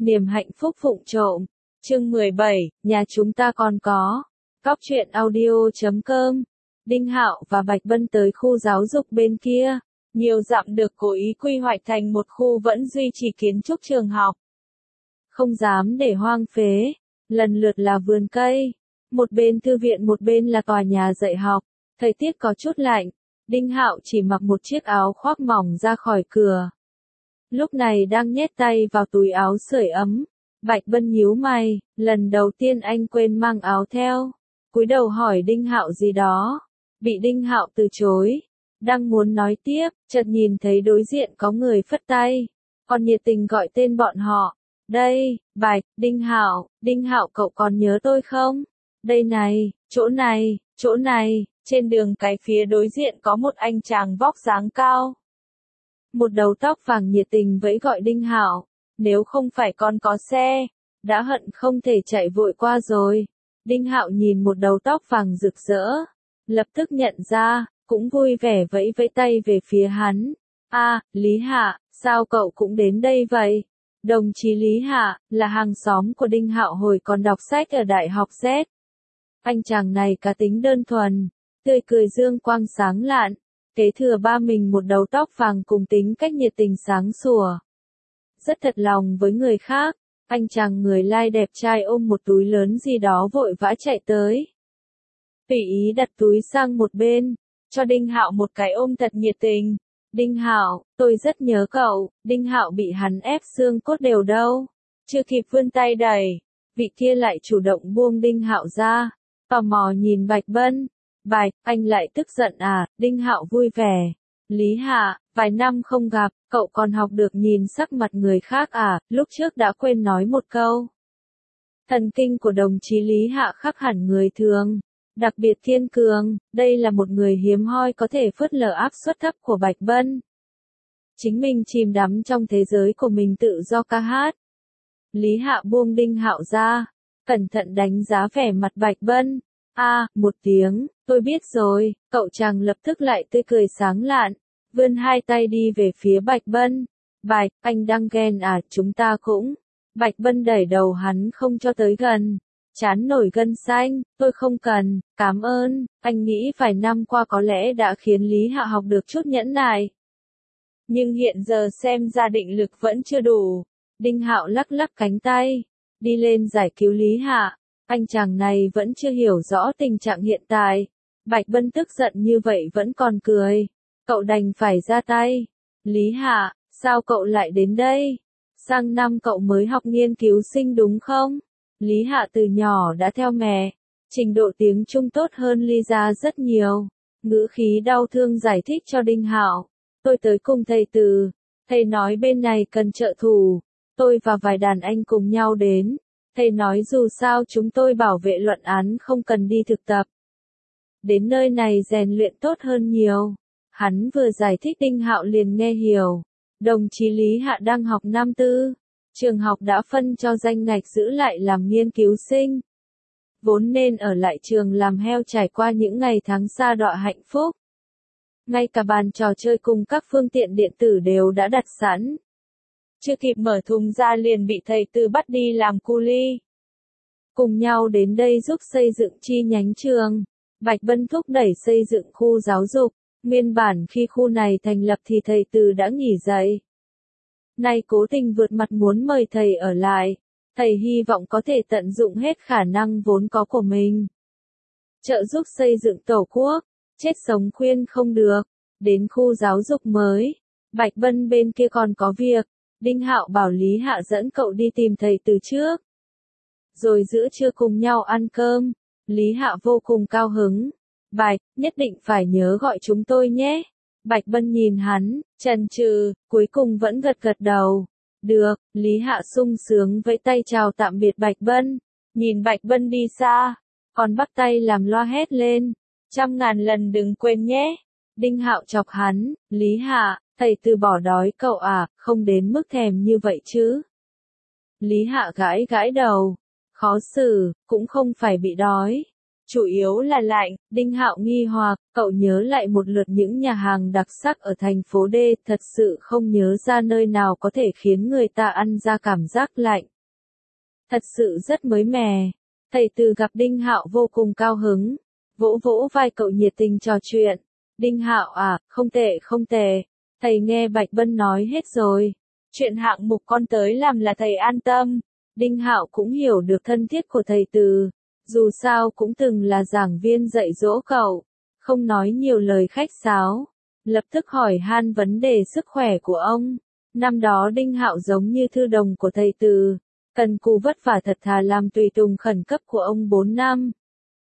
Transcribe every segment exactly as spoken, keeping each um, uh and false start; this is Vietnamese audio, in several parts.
Niềm hạnh phúc vụng trộm. Chương mười bảy, nhà chúng ta còn có. Cóc truyện audio chấm com. Đinh Hạo và Bạch Bân tới khu giáo dục bên kia. Nhiều dặm được cố ý quy hoạch thành một khu vẫn duy trì kiến trúc trường học. Không dám để hoang phế. Lần lượt là vườn cây. Một bên thư viện, một bên là tòa nhà dạy học. Thời tiết có chút lạnh. Đinh Hạo chỉ mặc một chiếc áo khoác mỏng ra khỏi cửa. Lúc này đang nhét tay vào túi áo sưởi ấm. Bạch Bân nhíu mày, lần đầu tiên anh quên mang áo theo. Cúi đầu hỏi Đinh Hạo gì đó. Bị Đinh Hạo từ chối. Đang muốn nói tiếp, chợt nhìn thấy đối diện có người phất tay. Còn nhiệt tình gọi tên bọn họ. Đây, Bạch, Đinh Hạo, Đinh Hạo cậu còn nhớ tôi không? Đây này, chỗ này, chỗ này. Trên đường cái phía đối diện có một anh chàng vóc dáng cao. Một đầu tóc vàng nhiệt tình vẫy gọi Đinh Hạo. Nếu không phải con có xe, đã hận không thể chạy vội qua rồi. Đinh Hạo nhìn một đầu tóc vàng rực rỡ, lập tức nhận ra, cũng vui vẻ vẫy vẫy tay về phía hắn. A, à, Lý Hạ, sao cậu cũng đến đây vậy? Đồng chí Lý Hạ, là hàng xóm của Đinh Hạo hồi còn đọc sách ở Đại học Z. Anh chàng này cá tính đơn thuần, tươi cười dương quang sáng lạn, kế thừa ba mình một đầu tóc vàng cùng tính cách nhiệt tình sáng sủa. Rất thật lòng với người khác, anh chàng người lai đẹp trai ôm một túi lớn gì đó vội vã chạy tới. Tùy ý đặt túi sang một bên, cho Đinh Hạo một cái ôm thật nhiệt tình. Đinh Hạo, tôi rất nhớ cậu. Đinh Hạo bị hắn ép xương cốt đều đâu. Chưa kịp vươn tay đẩy, vị kia lại chủ động buông Đinh Hạo ra, tò mò nhìn Bạch Bân. Bạch, anh lại tức giận à? Đinh Hạo vui vẻ. Lý Hạ, vài năm không gặp, cậu còn học được nhìn sắc mặt người khác à? Lúc trước đã quên nói một câu. Thần kinh của đồng chí Lý Hạ khác hẳn người thường, đặc biệt kiên cường. Đây là một người hiếm hoi có thể phớt lờ áp suất thấp của Bạch Bân. Chính mình chìm đắm trong thế giới của mình tự do ca hát. Lý Hạ buông Đinh Hạo ra, cẩn thận đánh giá vẻ mặt Bạch Bân. A, à, một tiếng, tôi biết rồi. Cậu chàng lập tức lại tươi cười sáng lạn, vươn hai tay đi về phía Bạch Bân. Bạch, anh đang ghen à? Chúng ta cũng. Bạch Bân đẩy đầu hắn không cho tới gần, trán nổi gân xanh. Tôi không cần, cảm ơn. Anh nghĩ vài năm qua có lẽ đã khiến Lý Hạ học được chút nhẫn nại, nhưng hiện giờ xem ra định lực vẫn chưa đủ. Đinh Hạo lắc lắc cánh tay, đi lên giải cứu Lý Hạ. Anh chàng này vẫn chưa hiểu rõ tình trạng hiện tại. Bạch Bân tức giận như vậy vẫn còn cười. Cậu đành phải ra tay. Lý Hạ, sao cậu lại đến đây? Sang năm cậu mới học nghiên cứu sinh đúng không? Lý Hạ từ nhỏ đã theo mẹ. Trình độ tiếng Trung tốt hơn Lisa rất nhiều. Ngữ khí đau thương giải thích cho Đinh Hạo. Tôi tới cùng thầy Từ. Thầy nói bên này cần trợ thủ. Tôi và vài đàn anh cùng nhau đến. Thầy nói dù sao chúng tôi bảo vệ luận án không cần đi thực tập. Đến nơi này rèn luyện tốt hơn nhiều. Hắn vừa giải thích Đinh Hạo liền nghe hiểu. Đồng chí Lý Hạ đang học năm tư. Trường học đã phân cho danh ngạch giữ lại làm nghiên cứu sinh. Vốn nên ở lại trường làm heo trải qua những ngày tháng xa đọa hạnh phúc. Ngay cả bàn trò chơi cùng các phương tiện điện tử đều đã đặt sẵn. Chưa kịp mở thùng ra liền bị thầy Từ bắt đi làm cu li. Cùng nhau đến đây giúp xây dựng chi nhánh trường. Bạch Bân thúc đẩy xây dựng khu giáo dục. Nguyên bản khi khu này thành lập thì thầy Từ đã nghỉ dạy. Nay cố tình vượt mặt muốn mời thầy ở lại. Thầy hy vọng có thể tận dụng hết khả năng vốn có của mình. Trợ giúp xây dựng tổ quốc. Chết sống khuyên không được. Đến khu giáo dục mới. Bạch Bân bên kia còn có việc. Đinh Hạo bảo Lý Hạ dẫn cậu đi tìm thầy Từ trước. Rồi giữa trưa cùng nhau ăn cơm. Lý Hạ vô cùng cao hứng. Bạch, nhất định phải nhớ gọi chúng tôi nhé. Bạch Bân nhìn hắn, chần chừ, cuối cùng vẫn gật gật đầu. Được, Lý Hạ sung sướng vẫy tay chào tạm biệt Bạch Bân. Nhìn Bạch Bân đi xa, còn bắt tay làm loa hét lên. Trăm ngàn lần đừng quên nhé. Đinh Hạo chọc hắn, Lý Hạ, thầy Từ bỏ đói cậu à, không đến mức thèm như vậy chứ. Lý Hạ gãi gãi đầu. Khó xử, cũng không phải bị đói. Chủ yếu là lạnh. Đinh Hạo nghi hoặc, cậu nhớ lại một lượt những nhà hàng đặc sắc ở thành phố D, thật sự không nhớ ra nơi nào có thể khiến người ta ăn ra cảm giác lạnh. Thật sự rất mới mẻ. Thầy Từ gặp Đinh Hạo vô cùng cao hứng, vỗ vỗ vai cậu nhiệt tình trò chuyện. Đinh Hạo à, không tệ không tệ, thầy nghe Bạch Bân nói hết rồi. Chuyện hạng mục con tới làm là thầy an tâm. Đinh Hạo cũng hiểu được thân thiết của thầy Từ, dù sao cũng từng là giảng viên dạy dỗ cậu, không nói nhiều lời khách sáo, lập tức hỏi han vấn đề sức khỏe của ông. Năm đó Đinh Hạo giống như thư đồng của thầy Từ, cần cù vất vả thật thà làm tùy tùng khẩn cấp của ông bốn năm.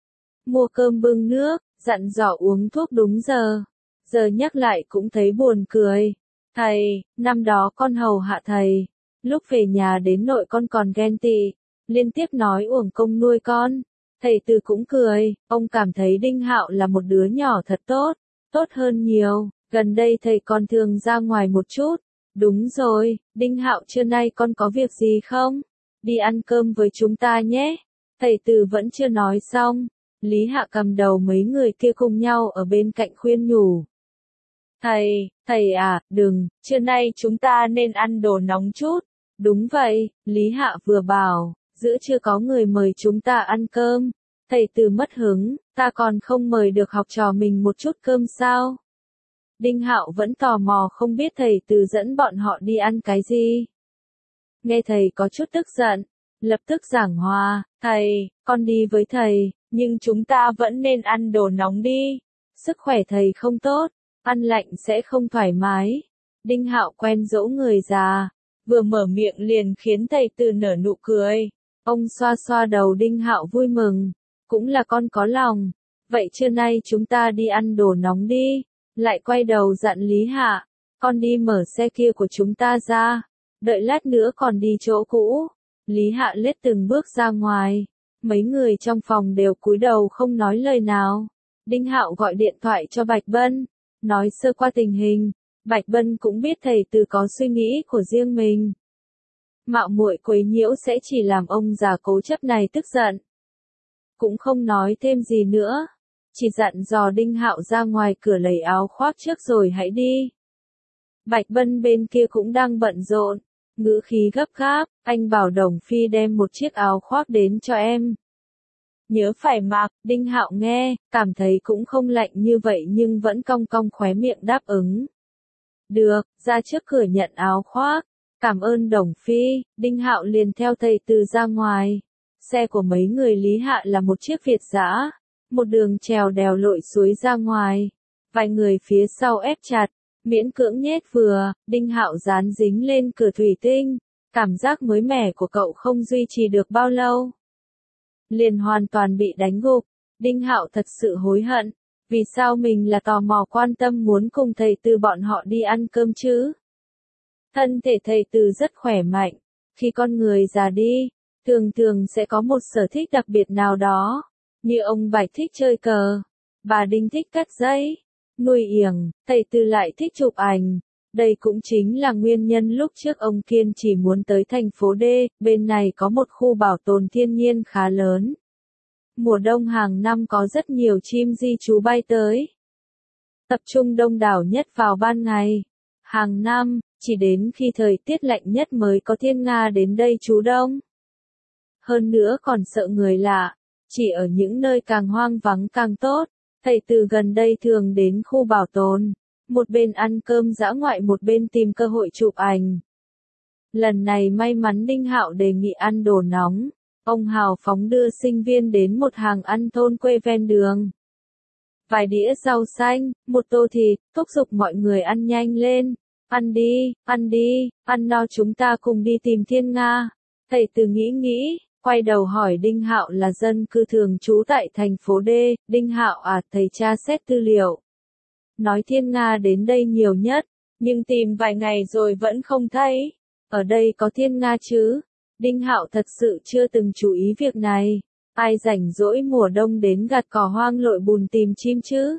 Mua cơm bưng nước, dặn dò uống thuốc đúng giờ. Giờ nhắc lại cũng thấy buồn cười. Thầy, năm đó con hầu hạ thầy, lúc về nhà đến nội con còn ghen tị, liên tiếp nói uổng công nuôi con. Thầy Từ cũng cười, ông cảm thấy Đinh Hạo là một đứa nhỏ thật tốt, tốt hơn nhiều. Gần đây thầy còn thường ra ngoài một chút. Đúng rồi, Đinh Hạo trưa nay con có việc gì không? Đi ăn cơm với chúng ta nhé. Thầy Từ vẫn chưa nói xong, Lý Hạ cầm đầu mấy người kia cùng nhau ở bên cạnh khuyên nhủ. Thầy, thầy à, đừng, trưa nay chúng ta nên ăn đồ nóng chút. Đúng vậy, Lý Hạ vừa bảo, giữa chưa có người mời chúng ta ăn cơm. Thầy Từ mất hứng, ta còn không mời được học trò mình một chút cơm sao? Đinh Hạo vẫn tò mò không biết thầy Từ dẫn bọn họ đi ăn cái gì. Nghe thầy có chút tức giận, lập tức giảng hòa, thầy, con đi với thầy, nhưng chúng ta vẫn nên ăn đồ nóng đi. Sức khỏe thầy không tốt, ăn lạnh sẽ không thoải mái. Đinh Hạo quen dỗ người già, vừa mở miệng liền khiến thầy Từ nở nụ cười. Ông xoa xoa đầu Đinh Hạo vui mừng, cũng là con có lòng. Vậy trưa nay chúng ta đi ăn đồ nóng đi. Lại quay đầu dặn Lý Hạ, con đi mở xe kia của chúng ta ra, đợi lát nữa còn đi chỗ cũ. Lý Hạ lết từng bước ra ngoài, mấy người trong phòng đều cúi đầu không nói lời nào. Đinh Hạo gọi điện thoại cho Bạch Bân, nói sơ qua tình hình. Bạch Bân cũng biết thầy Từ có suy nghĩ của riêng mình. Mạo muội quấy nhiễu sẽ chỉ làm ông già cố chấp này tức giận. Cũng không nói thêm gì nữa, chỉ dặn dò Đinh Hạo ra ngoài cửa lấy áo khoác trước rồi hãy đi. Bạch Bân bên kia cũng đang bận rộn, ngữ khí gấp gáp, anh bảo Đồng Phi đem một chiếc áo khoác đến cho em. Nhớ phải mặc. Đinh Hạo nghe, cảm thấy cũng không lạnh như vậy nhưng vẫn cong cong khóe miệng đáp ứng. Được, ra trước cửa nhận áo khoác. Cảm ơn Đồng Phi. Đinh Hạo liền theo thầy Từ ra ngoài. Xe của mấy người Lý Hạ là một chiếc Việt dã, một đường trèo đèo lội suối ra ngoài. Vài người phía sau ép chặt, miễn cưỡng nhét vừa. Đinh Hạo dán dính lên cửa thủy tinh. Cảm giác mới mẻ của cậu không duy trì được bao lâu, liền hoàn toàn bị đánh gục. Đinh Hạo thật sự hối hận, vì sao mình là tò mò quan tâm muốn cùng thầy Từ bọn họ đi ăn cơm chứ? Thân thể thầy Từ rất khỏe mạnh, khi con người già đi, thường thường sẽ có một sở thích đặc biệt nào đó, như ông Bạch thích chơi cờ, bà Đinh thích cắt giấy, nuôi yểng, thầy Từ lại thích chụp ảnh. Đây cũng chính là nguyên nhân lúc trước ông kiên trì muốn tới thành phố D, bên này có một khu bảo tồn thiên nhiên khá lớn. Mùa đông hàng năm có rất nhiều chim di trú bay tới. Tập trung đông đảo nhất vào ban ngày. Hàng năm, chỉ đến khi thời tiết lạnh nhất mới có thiên nga đến đây trú đông. Hơn nữa còn sợ người lạ, chỉ ở những nơi càng hoang vắng càng tốt. Thầy Từ gần đây thường đến khu bảo tồn, một bên ăn cơm dã ngoại một bên tìm cơ hội chụp ảnh. Lần này may mắn Đinh Hạo đề nghị ăn đồ nóng, ông hào phóng đưa sinh viên đến một hàng ăn thôn quê ven đường. Vài đĩa rau xanh, một tô thịt, thúc giục mọi người ăn nhanh lên. Ăn đi, ăn đi, ăn no chúng ta cùng đi tìm thiên nga. Thầy Từ nghĩ nghĩ, quay đầu hỏi Đinh Hạo là dân cư thường trú tại thành phố D. Đinh Hạo à, thầy tra xét tư liệu, nói thiên nga đến đây nhiều nhất, nhưng tìm vài ngày rồi vẫn không thấy. Ở đây có thiên nga chứ? Đinh Hạo thật sự chưa từng chú ý việc này. Ai rảnh rỗi mùa đông đến gặt cỏ hoang lội bùn tìm chim chứ?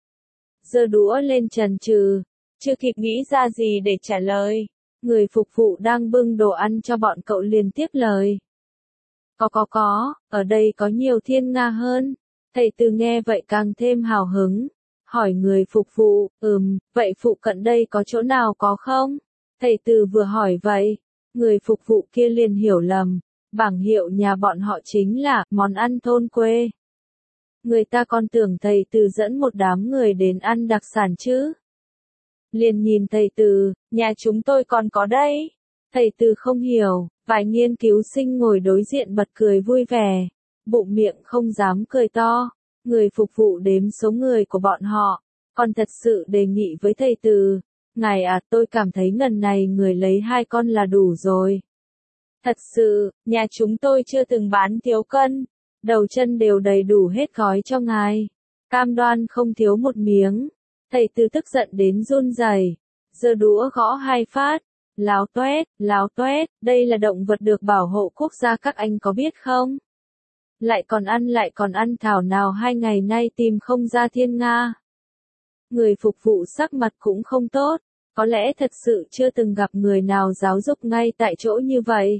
Giơ đũa lên chần chừ, chưa kịp nghĩ ra gì để trả lời. Người phục vụ đang bưng đồ ăn cho bọn cậu liền tiếp lời. Có có có, ở đây có nhiều thiên nga hơn. Thầy từ nghe vậy càng thêm hào hứng, hỏi người phục vụ, ừm, vậy phụ cận đây có chỗ nào có không? Thầy từ vừa hỏi vậy, người phục vụ kia liền hiểu lầm, bảng hiệu nhà bọn họ chính là món ăn thôn quê. Người ta còn tưởng thầy từ dẫn một đám người đến ăn đặc sản chứ. Liền nhìn thầy từ, nhà chúng tôi còn có đây. Thầy từ không hiểu, vài nghiên cứu sinh ngồi đối diện bật cười vui vẻ, bụng miệng không dám cười to. Người phục vụ đếm số người của bọn họ, còn thật sự đề nghị với thầy từ, ngài à, tôi cảm thấy ngần này người lấy hai con là đủ rồi. Thật sự, nhà chúng tôi chưa từng bán thiếu cân, đầu chân đều đầy đủ hết gói cho ngài. Cam đoan không thiếu một miếng. Thầy từ tức giận đến run rẩy, giơ đũa gõ hai phát, láo toét, láo toét, đây là động vật được bảo hộ quốc gia các anh có biết không? Lại còn ăn lại còn ăn thảo nào hai ngày nay tìm không ra thiên nga. Người phục vụ sắc mặt cũng không tốt, có lẽ thật sự chưa từng gặp người nào giáo dục ngay tại chỗ như vậy.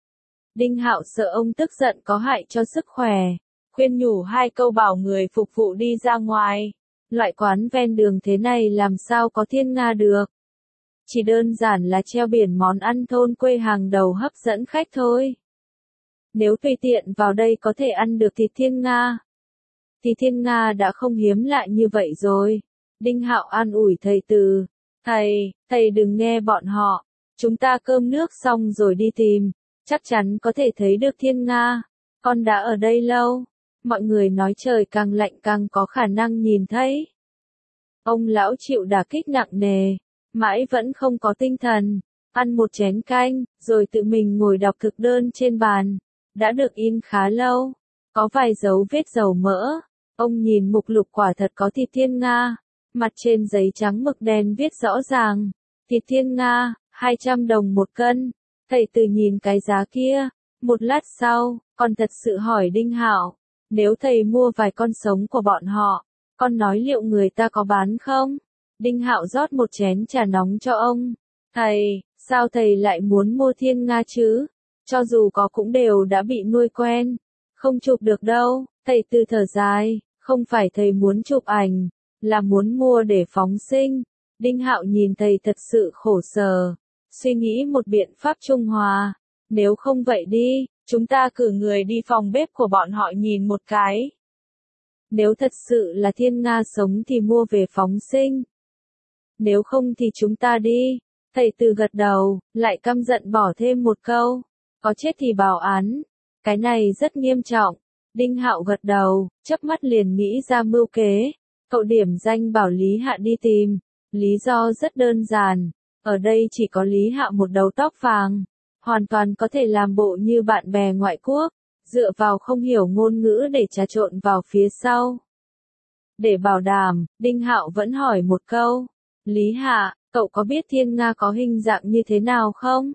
Đinh Hạo sợ ông tức giận có hại cho sức khỏe, khuyên nhủ hai câu bảo người phục vụ đi ra ngoài. Loại quán ven đường thế này làm sao có thiên nga được. Chỉ đơn giản là treo biển món ăn thôn quê hàng đầu hấp dẫn khách thôi. Nếu tùy tiện vào đây có thể ăn được thịt thiên nga, thì thiên nga đã không hiếm lạ như vậy rồi. Đinh Hạo an ủi thầy từ, thầy, thầy đừng nghe bọn họ, chúng ta cơm nước xong rồi đi tìm, chắc chắn có thể thấy được thiên nga, con đã ở đây lâu, mọi người nói trời càng lạnh càng có khả năng nhìn thấy. Ông lão chịu đả kích nặng nề, mãi vẫn không có tinh thần, ăn một chén canh, rồi tự mình ngồi đọc thực đơn trên bàn, đã được in khá lâu, có vài dấu vết dầu mỡ, ông nhìn mục lục quả thật có thịt thiên nga, mặt trên giấy trắng mực đen viết rõ ràng, thịt thiên nga, hai trăm đồng một cân, thầy từ nhìn cái giá kia, một lát sau, còn thật sự hỏi Đinh Hạo, nếu thầy mua vài con sống của bọn họ, con nói liệu người ta có bán không? Đinh Hạo rót một chén trà nóng cho ông, thầy, sao thầy lại muốn mua thiên nga chứ? Cho dù có cũng đều đã bị nuôi quen, không chụp được đâu. Thầy từ thở dài, không phải thầy muốn chụp ảnh, là muốn mua để phóng sinh. Đinh Hạo nhìn thầy thật sự khổ sở, suy nghĩ một biện pháp trung hòa, nếu không vậy đi, chúng ta cử người đi phòng bếp của bọn họ nhìn một cái. Nếu thật sự là thiên nga sống thì mua về phóng sinh. Nếu không thì chúng ta đi. Thầy từ gật đầu, lại căm giận bỏ thêm một câu. Có chết thì báo án. Cái này rất nghiêm trọng. Đinh Hạo gật đầu, chớp mắt liền nghĩ ra mưu kế. Cậu điểm danh bảo Lý Hạ đi tìm. Lý do rất đơn giản. Ở đây chỉ có Lý Hạ một đầu tóc vàng. Hoàn toàn có thể làm bộ như bạn bè ngoại quốc. Dựa vào không hiểu ngôn ngữ để trà trộn vào phía sau. Để bảo đảm, Đinh Hạo vẫn hỏi một câu. Lý Hạ, cậu có biết thiên nga có hình dạng như thế nào không?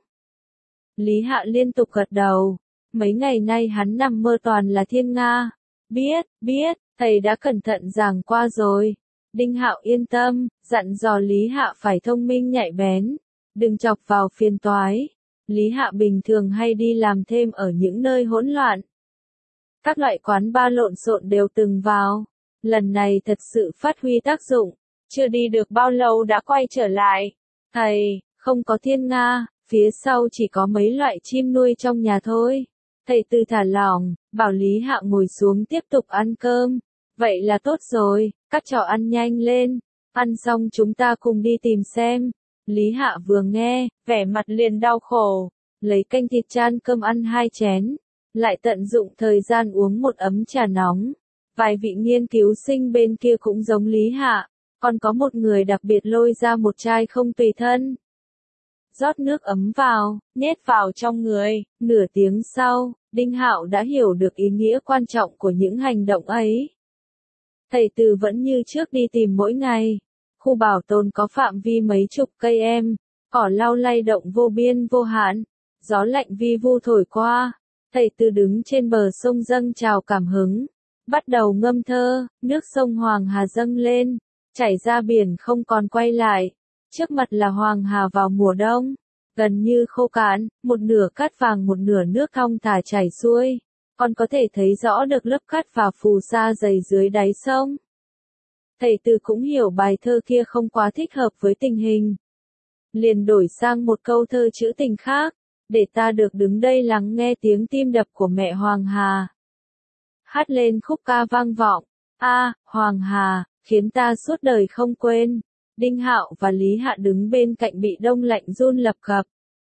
Lý Hạ liên tục gật đầu. Mấy ngày nay hắn nằm mơ toàn là thiên nga. Biết, biết, thầy đã cẩn thận giảng qua rồi. Đinh Hạo yên tâm, dặn dò Lý Hạ phải thông minh nhạy bén. Đừng chọc vào phiền toái. Lý Hạ bình thường hay đi làm thêm ở những nơi hỗn loạn. Các loại quán bar lộn xộn đều từng vào. Lần này thật sự phát huy tác dụng. Chưa đi được bao lâu đã quay trở lại. Thầy, không có thiên nga, phía sau chỉ có mấy loại chim nuôi trong nhà thôi. Thầy từ thả lỏng, bảo Lý Hạ ngồi xuống tiếp tục ăn cơm. Vậy là tốt rồi, các trò ăn nhanh lên. Ăn xong chúng ta cùng đi tìm xem. Lý Hạ vừa nghe, vẻ mặt liền đau khổ. Lấy canh thịt chan cơm ăn hai chén. Lại tận dụng thời gian uống một ấm trà nóng. Vài vị nghiên cứu sinh bên kia cũng giống Lý Hạ. Còn có một người đặc biệt lôi ra một chai không tùy thân. Rót nước ấm vào, nhét vào trong người. Nửa tiếng sau, Đinh Hạo đã hiểu được ý nghĩa quan trọng của những hành động ấy. Thầy từ vẫn như trước đi tìm mỗi ngày. Khu bảo tồn có phạm vi mấy chục cây em, cỏ lau lay động vô biên vô hạn, gió lạnh vi vu thổi qua. Thầy từ đứng trên bờ sông dâng trào cảm hứng, bắt đầu ngâm thơ, nước sông Hoàng Hà dâng lên, chảy ra biển không còn quay lại. Trước mặt là Hoàng Hà vào mùa đông, gần như khô cạn, một nửa cát vàng một nửa nước thong thả chảy xuôi. còn có thể thấy rõ được lớp cát và phù sa dày dưới đáy sông. Thầy Từ cũng hiểu bài thơ kia không quá thích hợp với tình hình. Liền đổi sang một câu thơ trữ tình khác, để ta được đứng đây lắng nghe tiếng tim đập của mẹ Hoàng Hà. Hát lên khúc ca vang vọng, a Hoàng Hà, khiến ta suốt đời không quên. Đinh Hạo và Lý Hạ đứng bên cạnh bị đông lạnh run lập cập.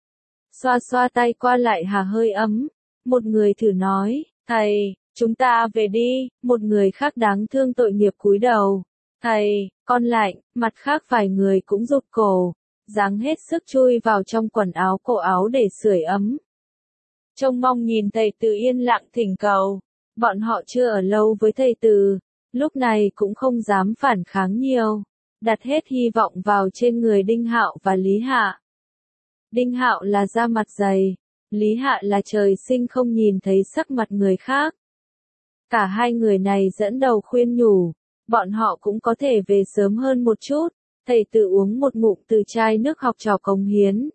Xoa xoa tay qua lại hà hơi ấm. Một người thử nói, thầy, chúng ta về đi. Một người khác đáng thương tội nghiệp cúi đầu. Thầy, con lạnh. Mặt khác vài người cũng rụt cổ, giáng hết sức chui vào trong quần áo cổ áo để sưởi ấm. Trông mong nhìn thầy Từ yên lặng thỉnh cầu. Bọn họ chưa ở lâu với thầy Từ, lúc này cũng không dám phản kháng nhiều, đặt hết hy vọng vào trên người Đinh Hạo và Lý Hạ. Đinh Hạo là da mặt dày, Lý Hạ là trời sinh không nhìn thấy sắc mặt người khác. Cả hai người này dẫn đầu khuyên nhủ, bọn họ cũng có thể về sớm hơn một chút. Thầy Từ uống một ngụm từ chai nước học trò cống hiến.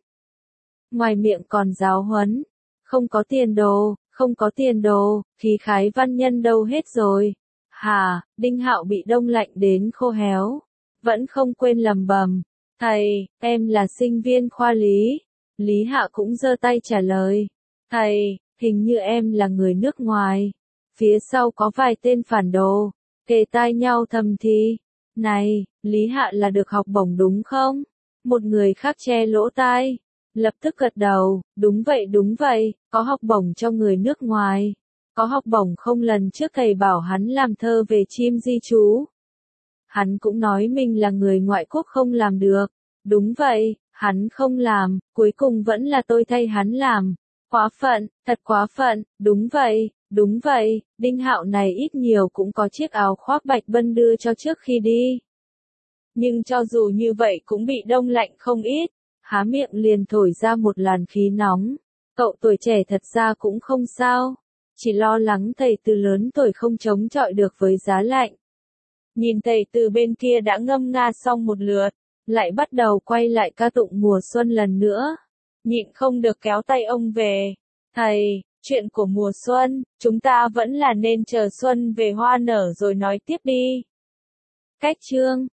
Ngoài miệng còn giáo huấn, không có tiền đồ, không có tiền đồ, khí khái văn nhân đâu hết rồi. Hà, Đinh Hạo bị đông lạnh đến khô héo, vẫn không quên lầm bầm, thầy, em là sinh viên khoa lý. Lý Hạ cũng giơ tay trả lời, thầy, hình như em là người nước ngoài. Phía sau có vài tên phản đồ, kề tai nhau thầm thì, này, Lý Hạ là được học bổng đúng không? Một người khác che lỗ tai, lập tức gật đầu, đúng vậy đúng vậy, có học bổng cho người nước ngoài. Có học bổng không, lần trước thầy bảo hắn làm thơ về chim di trú. Hắn cũng nói mình là người ngoại quốc không làm được. Đúng vậy, hắn không làm, cuối cùng vẫn là tôi thay hắn làm. Quá phận, thật quá phận, đúng vậy, đúng vậy, Đinh Hạo này ít nhiều cũng có chiếc áo khoác Bạch Bân đưa cho trước khi đi. Nhưng cho dù như vậy cũng bị đông lạnh không ít, há miệng liền thổi ra một làn khí nóng. Cậu tuổi trẻ thật ra cũng không sao, chỉ lo lắng thầy Từ lớn tuổi không chống chọi được với giá lạnh. Nhìn thầy Từ bên kia đã ngâm nga xong một lượt, lại bắt đầu quay lại ca tụng mùa xuân lần nữa. Nhịn không được kéo tay ông về. Thầy, chuyện của mùa xuân, chúng ta vẫn là nên chờ xuân về hoa nở rồi nói tiếp đi. Cách chương